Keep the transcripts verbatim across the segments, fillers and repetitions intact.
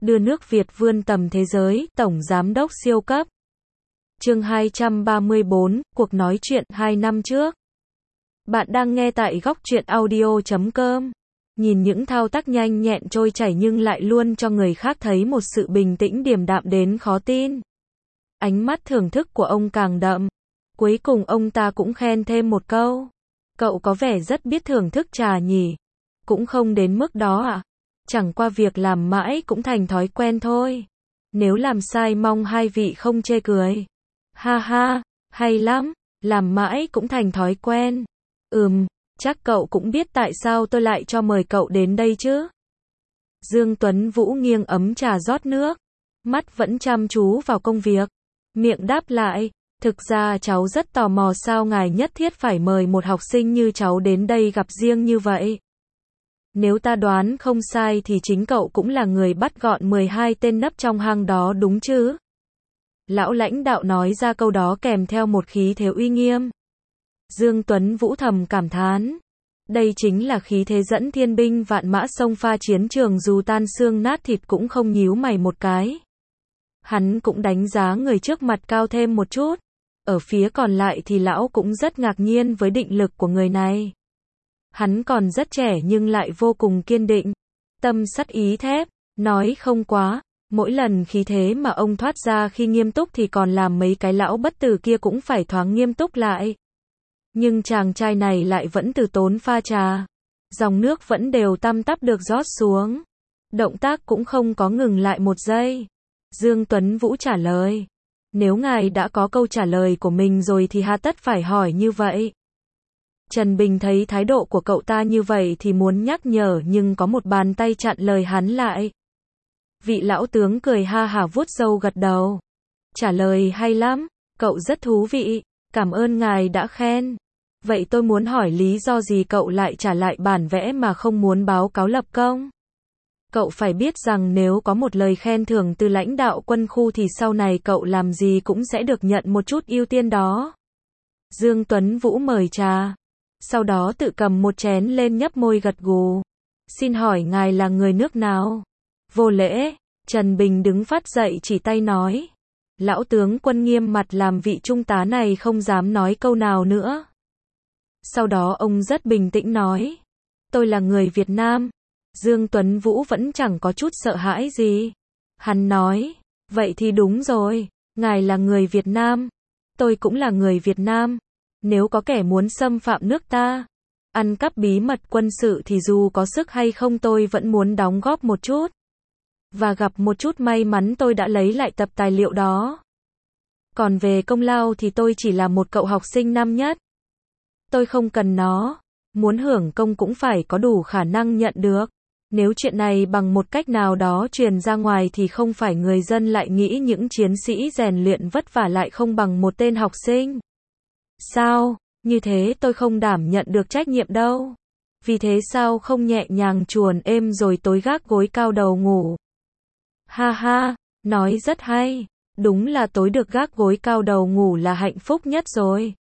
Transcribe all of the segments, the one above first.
đưa nước Việt vươn tầm thế giới, Tổng Giám đốc siêu cấp. Chương hai trăm ba mươi bốn, cuộc nói chuyện hai năm trước. Bạn đang nghe tại góc truyện audio chấm com. Nhìn những thao tác nhanh nhẹn trôi chảy nhưng lại luôn cho người khác thấy một sự bình tĩnh điềm đạm đến khó tin. Ánh mắt thưởng thức của ông càng đậm. Cuối cùng ông ta cũng khen thêm một câu. Cậu có vẻ rất biết thưởng thức trà nhỉ. Cũng không đến mức đó ạ. À? Chẳng qua việc làm mãi cũng thành thói quen thôi. Nếu làm sai mong hai vị không chê cười. Ha ha, hay lắm, làm mãi cũng thành thói quen. Ừm, chắc cậu cũng biết tại sao tôi lại cho mời cậu đến đây chứ. Dương Tuấn Vũ nghiêng ấm trà rót nước. Mắt vẫn chăm chú vào công việc. Miệng đáp lại, thực ra cháu rất tò mò sao ngài nhất thiết phải mời một học sinh như cháu đến đây gặp riêng như vậy. Nếu ta đoán không sai thì chính cậu cũng là người bắt gọn mười hai tên nấp trong hang đó đúng chứ? Lão lãnh đạo nói ra câu đó kèm theo một khí thế uy nghiêm. Dương Tuấn Vũ thầm cảm thán. Đây chính là khí thế dẫn thiên binh vạn mã xông pha chiến trường dù tan xương nát thịt cũng không nhíu mày một cái. Hắn cũng đánh giá người trước mặt cao thêm một chút. Ở phía còn lại thì lão cũng rất ngạc nhiên với định lực của người này. Hắn còn rất trẻ nhưng lại vô cùng kiên định. Tâm sắt ý thép, nói không quá. Mỗi lần khí thế mà ông thoát ra khi nghiêm túc thì còn làm mấy cái lão bất tử kia cũng phải thoáng nghiêm túc lại. Nhưng chàng trai này lại vẫn từ tốn pha trà. Dòng nước vẫn đều tăm tắp được rót xuống. Động tác cũng không có ngừng lại một giây. Dương Tuấn Vũ trả lời. Nếu ngài đã có câu trả lời của mình rồi thì hà tất phải hỏi như vậy. Trần Bình thấy thái độ của cậu ta như vậy thì muốn nhắc nhở nhưng có một bàn tay chặn lời hắn lại. Vị lão tướng cười ha hả vuốt râu gật đầu. Trả lời hay lắm, cậu rất thú vị, cảm ơn ngài đã khen. Vậy tôi muốn hỏi lý do gì cậu lại trả lại bản vẽ mà không muốn báo cáo lập công? Cậu phải biết rằng nếu có một lời khen thưởng từ lãnh đạo quân khu thì sau này cậu làm gì cũng sẽ được nhận một chút ưu tiên đó. Dương Tuấn Vũ mời trà. Sau đó tự cầm một chén lên nhấp môi gật gù. Xin hỏi ngài là người nước nào? Vô lễ, Trần Bình đứng phát dậy chỉ tay nói. Lão tướng quân nghiêm mặt làm vị trung tá này không dám nói câu nào nữa. Sau đó ông rất bình tĩnh nói. Tôi là người Việt Nam. Dương Tuấn Vũ vẫn chẳng có chút sợ hãi gì. Hắn nói, vậy thì đúng rồi, ngài là người Việt Nam. Tôi cũng là người Việt Nam. Nếu có kẻ muốn xâm phạm nước ta, ăn cắp bí mật quân sự thì dù có sức hay không tôi vẫn muốn đóng góp một chút. Và gặp một chút may mắn tôi đã lấy lại tập tài liệu đó. Còn về công lao thì tôi chỉ là một cậu học sinh năm nhất. Tôi không cần nó. Muốn hưởng công cũng phải có đủ khả năng nhận được. Nếu chuyện này bằng một cách nào đó truyền ra ngoài thì không phải người dân lại nghĩ những chiến sĩ rèn luyện vất vả lại không bằng một tên học sinh. Sao? Như thế tôi không đảm nhận được trách nhiệm đâu. Vì thế sao không nhẹ nhàng chuồn êm rồi tối gác gối cao đầu ngủ? Ha ha, nói rất hay. Đúng là tối được gác gối cao đầu ngủ là hạnh phúc nhất rồi.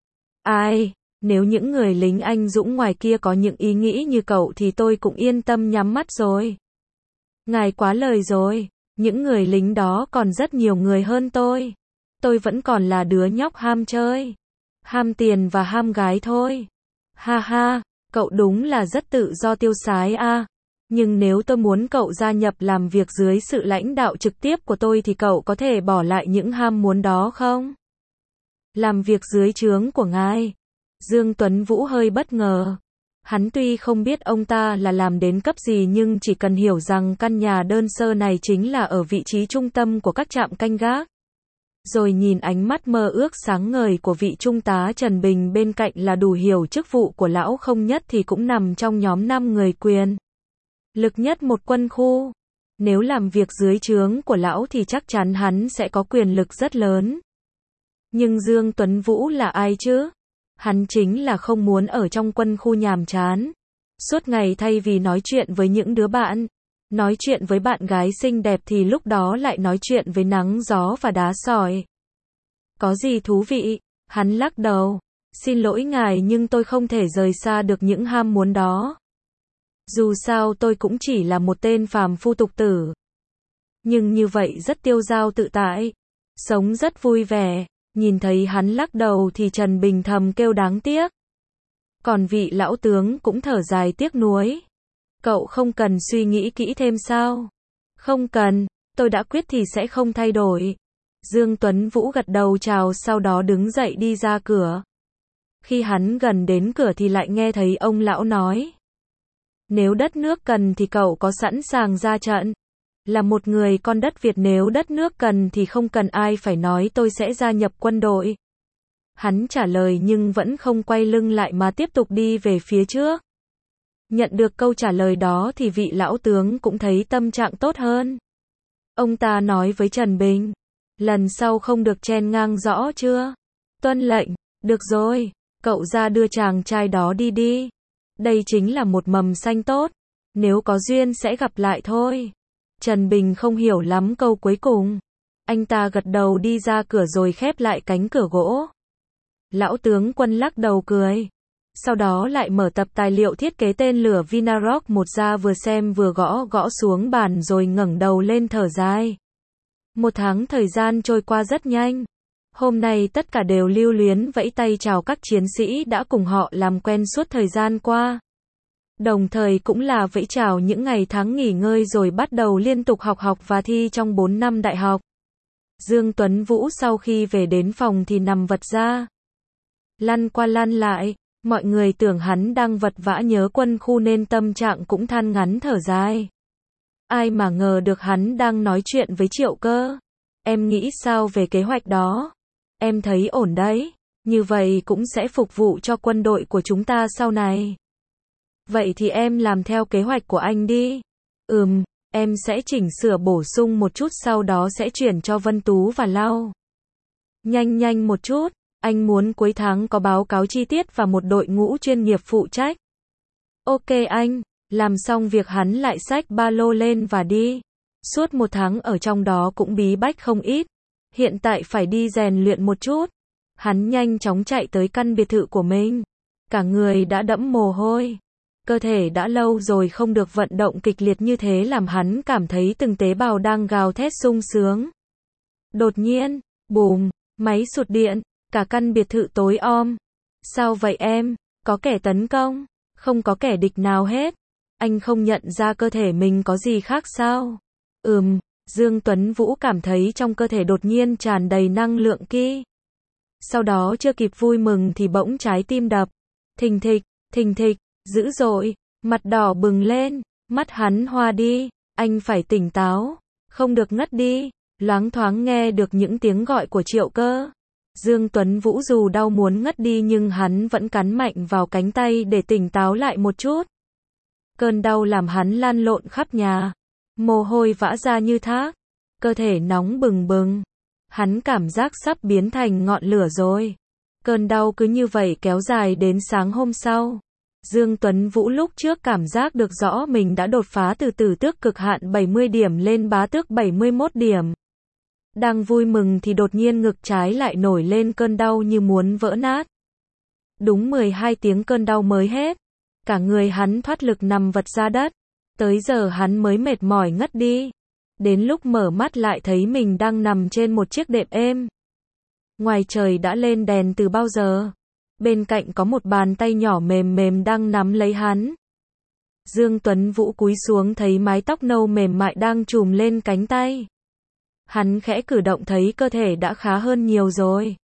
Ai, nếu những người lính anh dũng ngoài kia có những ý nghĩ như cậu thì tôi cũng yên tâm nhắm mắt rồi. Ngài quá lời rồi, những người lính đó còn rất nhiều người hơn tôi. Tôi vẫn còn là đứa nhóc ham chơi, ham tiền và ham gái thôi. Ha ha, cậu đúng là rất tự do tiêu sái a. Nhưng nếu tôi muốn cậu gia nhập làm việc dưới sự lãnh đạo trực tiếp của tôi thì cậu có thể bỏ lại những ham muốn đó không? Làm việc dưới trướng của ngài. Dương Tuấn Vũ hơi bất ngờ. Hắn tuy không biết ông ta là làm đến cấp gì nhưng chỉ cần hiểu rằng căn nhà đơn sơ này chính là ở vị trí trung tâm của các trạm canh gác. Rồi nhìn ánh mắt mơ ước sáng ngời của vị trung tá Trần Bình bên cạnh là đủ hiểu chức vụ của lão không nhất thì cũng nằm trong nhóm năm người quyền lực nhất một quân khu. Nếu làm việc dưới trướng của lão thì chắc chắn hắn sẽ có quyền lực rất lớn. Nhưng Dương Tuấn Vũ là ai chứ? Hắn chính là không muốn ở trong quân khu nhàm chán. Suốt ngày thay vì nói chuyện với những đứa bạn, nói chuyện với bạn gái xinh đẹp thì lúc đó lại nói chuyện với nắng gió và đá sỏi. Có gì thú vị? Hắn lắc đầu. Xin lỗi ngài nhưng tôi không thể rời xa được những ham muốn đó. Dù sao tôi cũng chỉ là một tên phàm phu tục tử. nhưng như vậy rất tiêu dao tự tại, sống rất vui vẻ. Nhìn thấy hắn lắc đầu thì Trần Bình thầm kêu đáng tiếc. Còn vị lão tướng cũng thở dài tiếc nuối. Cậu không cần suy nghĩ kỹ thêm sao? Không cần, tôi đã quyết thì sẽ không thay đổi. Dương Tuấn Vũ gật đầu chào sau đó đứng dậy đi ra cửa. Khi hắn gần đến cửa thì lại nghe thấy ông lão nói. Nếu đất nước cần thì cậu có sẵn sàng ra trận. Là một người con đất Việt, nếu đất nước cần thì không cần ai phải nói tôi sẽ gia nhập quân đội. Hắn trả lời nhưng vẫn không quay lưng lại mà tiếp tục đi về phía trước. Nhận được câu trả lời đó thì vị lão tướng cũng thấy tâm trạng tốt hơn. Ông ta nói với Trần Bình. Lần sau không được chen ngang, rõ chưa? Tuân lệnh. Được rồi, cậu ra đưa chàng trai đó đi đi. Đây chính là một mầm xanh tốt. Nếu có duyên sẽ gặp lại thôi. Trần Bình không hiểu lắm câu cuối cùng. Anh ta gật đầu đi ra cửa rồi khép lại cánh cửa gỗ. Lão tướng quân lắc đầu cười. Sau đó lại mở tập tài liệu thiết kế tên lửa Vinarock một ra, vừa xem vừa gõ gõ xuống bàn rồi ngẩng đầu lên thở dài. Một tháng thời gian trôi qua rất nhanh. Hôm nay tất cả đều lưu luyến vẫy tay chào các chiến sĩ đã cùng họ làm quen suốt thời gian qua. Đồng thời cũng là vẫy chào những ngày tháng nghỉ ngơi rồi bắt đầu liên tục học học và thi trong bốn năm đại học. Dương Tuấn Vũ sau khi về đến phòng thì nằm vật ra. Lăn qua lăn lại, mọi người tưởng hắn đang vật vã nhớ quân khu nên tâm trạng cũng than ngắn thở dài. Ai mà ngờ được hắn đang nói chuyện với Triệu Cơ. Em nghĩ sao về kế hoạch đó? Em thấy ổn đấy, như vậy cũng sẽ phục vụ cho quân đội của chúng ta sau này. Vậy thì em làm theo kế hoạch của anh đi. Ừm, em sẽ chỉnh sửa bổ sung một chút sau đó sẽ chuyển cho Vân Tú và Lau. Nhanh nhanh một chút, anh muốn cuối tháng có báo cáo chi tiết và một đội ngũ chuyên nghiệp phụ trách. Ok anh, làm xong việc hắn lại xách ba lô lên và đi. Suốt một tháng ở trong đó cũng bí bách không ít. Hiện tại phải đi rèn luyện một chút. Hắn nhanh chóng chạy tới căn biệt thự của mình. Cả người đã đẫm mồ hôi. Cơ thể đã lâu rồi không được vận động kịch liệt như thế làm hắn cảm thấy từng tế bào đang gào thét sung sướng. Đột nhiên, bùm, máy sụt điện, cả căn biệt thự tối om. Sao vậy em? Có kẻ tấn công? Không có kẻ địch nào hết. Anh không nhận ra cơ thể mình có gì khác sao? Ừm, Dương Tuấn Vũ cảm thấy trong cơ thể đột nhiên tràn đầy năng lượng kỳ. Sau đó chưa kịp vui mừng thì bỗng trái tim đập. Thình thịch, thình thịch, dữ dội, mặt đỏ bừng lên, mắt hắn hoa đi, anh phải tỉnh táo, không được ngất đi. Loáng thoáng nghe được những tiếng gọi của Triệu Cơ. Dương Tuấn Vũ dù đau muốn ngất đi nhưng hắn vẫn cắn mạnh vào cánh tay để tỉnh táo lại một chút. Cơn đau làm hắn lăn lộn khắp nhà, mồ hôi vã ra như thác, cơ thể nóng bừng bừng. Hắn cảm giác sắp biến thành ngọn lửa rồi. Cơn đau cứ như vậy kéo dài đến sáng hôm sau. Dương Tuấn Vũ lúc trước cảm giác được rõ mình đã đột phá từ tử tước cực hạn bảy mươi điểm lên bá tước bảy mươi mốt điểm. Đang vui mừng thì đột nhiên ngực trái lại nổi lên cơn đau như muốn vỡ nát. Đúng mười hai tiếng cơn đau mới hết. Cả người hắn thoát lực nằm vật ra đất. Tới giờ hắn mới mệt mỏi ngất đi. Đến lúc mở mắt lại thấy mình đang nằm trên một chiếc đệm êm. Ngoài trời đã lên đèn từ bao giờ. Bên cạnh có một bàn tay nhỏ mềm mềm đang nắm lấy hắn. Dương Tuấn Vũ cúi xuống thấy mái tóc nâu mềm mại đang trùm lên cánh tay. Hắn khẽ cử động thấy cơ thể đã khá hơn nhiều rồi.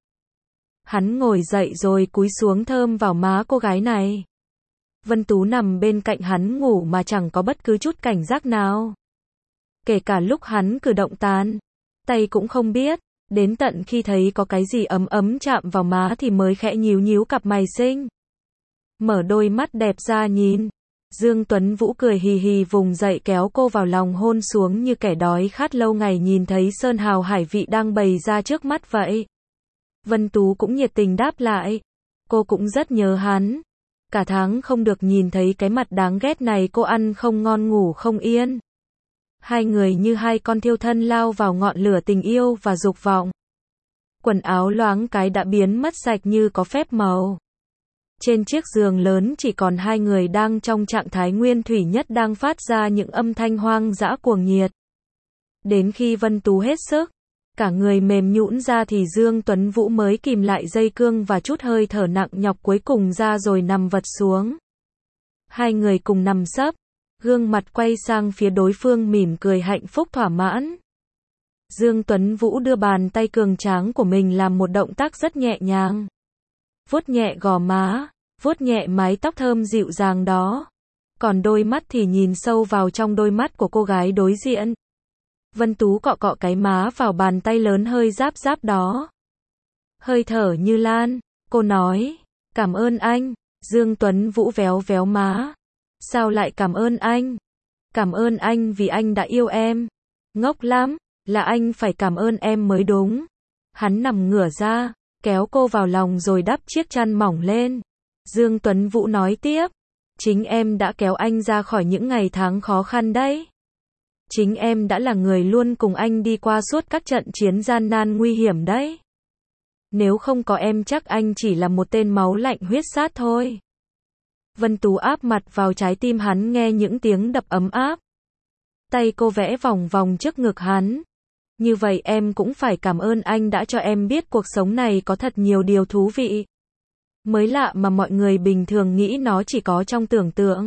Hắn ngồi dậy rồi cúi xuống thơm vào má cô gái này. Vân Tú nằm bên cạnh hắn ngủ mà chẳng có bất cứ chút cảnh giác nào. Kể cả lúc hắn cử động tán tay cũng không biết. Đến tận khi thấy có cái gì ấm ấm chạm vào má thì mới khẽ nhíu nhíu cặp mày xinh. Mở đôi mắt đẹp ra nhìn. Dương Tuấn Vũ cười hì hì vùng dậy kéo cô vào lòng hôn xuống như kẻ đói khát lâu ngày nhìn thấy sơn hào hải vị đang bày ra trước mắt vậy. Vân Tú cũng nhiệt tình đáp lại. Cô cũng rất nhớ hắn. Cả tháng không được nhìn thấy cái mặt đáng ghét này cô ăn không ngon ngủ không yên. Hai người như hai con thiêu thân lao vào ngọn lửa tình yêu và dục vọng. Quần áo loáng cái đã biến mất sạch như có phép màu. Trên chiếc giường lớn chỉ còn hai người đang trong trạng thái nguyên thủy nhất đang phát ra những âm thanh hoang dã cuồng nhiệt. Đến khi Vân Tú hết sức, cả người mềm nhũn ra thì Dương Tuấn Vũ mới kìm lại dây cương và chút hơi thở nặng nhọc cuối cùng ra rồi nằm vật xuống. Hai người cùng nằm sấp, gương mặt quay sang phía đối phương mỉm cười hạnh phúc thỏa mãn. Dương Tuấn Vũ đưa bàn tay cường tráng của mình làm một động tác rất nhẹ nhàng. Vuốt nhẹ gò má, vuốt nhẹ mái tóc thơm dịu dàng đó. Còn đôi mắt thì nhìn sâu vào trong đôi mắt của cô gái đối diện. Vân Tú cọ cọ cái má vào bàn tay lớn hơi ráp ráp đó. Hơi thở như lan, cô nói, cảm ơn anh. Dương Tuấn Vũ véo véo má. Sao lại cảm ơn anh? Cảm ơn anh vì anh đã yêu em. Ngốc lắm, là anh phải cảm ơn em mới đúng. Hắn nằm ngửa ra, kéo cô vào lòng rồi đắp chiếc chăn mỏng lên. Dương Tuấn Vũ nói tiếp, chính em đã kéo anh ra khỏi những ngày tháng khó khăn đấy. Chính em đã là người luôn cùng anh đi qua suốt các trận chiến gian nan nguy hiểm đấy. Nếu không có em chắc anh chỉ là một tên máu lạnh huyết sát thôi. Vân Tú áp mặt vào trái tim hắn nghe những tiếng đập ấm áp. Tay cô vẽ vòng vòng trước ngực hắn. Như vậy em cũng phải cảm ơn anh đã cho em biết cuộc sống này có thật nhiều điều thú vị. Mới lạ mà mọi người bình thường nghĩ nó chỉ có trong tưởng tượng.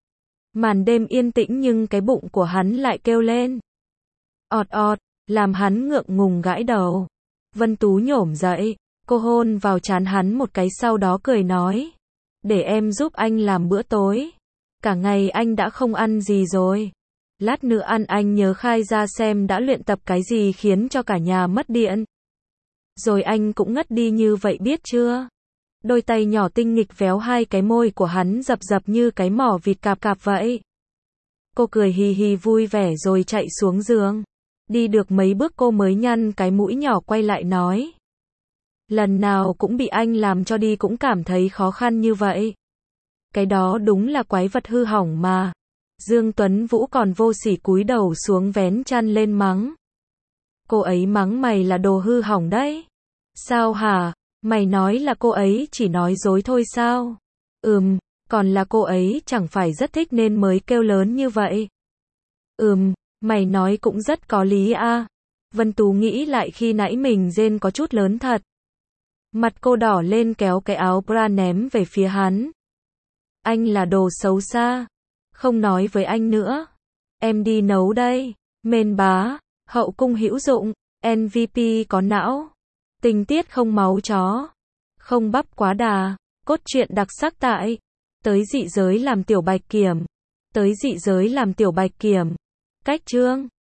Màn đêm yên tĩnh nhưng cái bụng của hắn lại kêu lên. Ọt ọt, làm hắn ngượng ngùng gãi đầu. Vân Tú nhổm dậy, cô hôn vào trán hắn một cái sau đó cười nói. Để em giúp anh làm bữa tối. Cả ngày anh đã không ăn gì rồi. Lát nữa ăn anh nhớ khai ra xem đã luyện tập cái gì khiến cho cả nhà mất điện. Rồi anh cũng ngất đi như vậy biết chưa? Đôi tay nhỏ tinh nghịch véo hai cái môi của hắn dập dập như cái mỏ vịt cạp cạp vậy. Cô cười hì hì vui vẻ rồi chạy xuống giường. Đi được mấy bước cô mới nhăn cái mũi nhỏ quay lại nói. Lần nào cũng bị anh làm cho đi cũng cảm thấy khó khăn như vậy. Cái đó đúng là quái vật hư hỏng mà. Dương Tuấn Vũ còn vô sỉ cúi đầu xuống vén chăn lên mắng. Cô ấy mắng mày là đồ hư hỏng đấy. Sao hả? Mày nói là cô ấy chỉ nói dối thôi sao? Ừm, còn là cô ấy chẳng phải rất thích nên mới kêu lớn như vậy. Ừm, mày nói cũng rất có lý à. Vân Tú nghĩ lại khi nãy mình rên có chút lớn thật. Mặt cô đỏ lên kéo cái áo bra ném về phía hắn. Anh là đồ xấu xa. Không nói với anh nữa. Em đi nấu đây. Mên bá, hậu cung hữu dụng, em vê pê có não. Tình tiết không máu chó. Không bắp quá đà. Cốt truyện đặc sắc tại. Tới dị giới làm tiểu bạch kiểm. Tới dị giới làm tiểu bạch kiểm. Cách chương.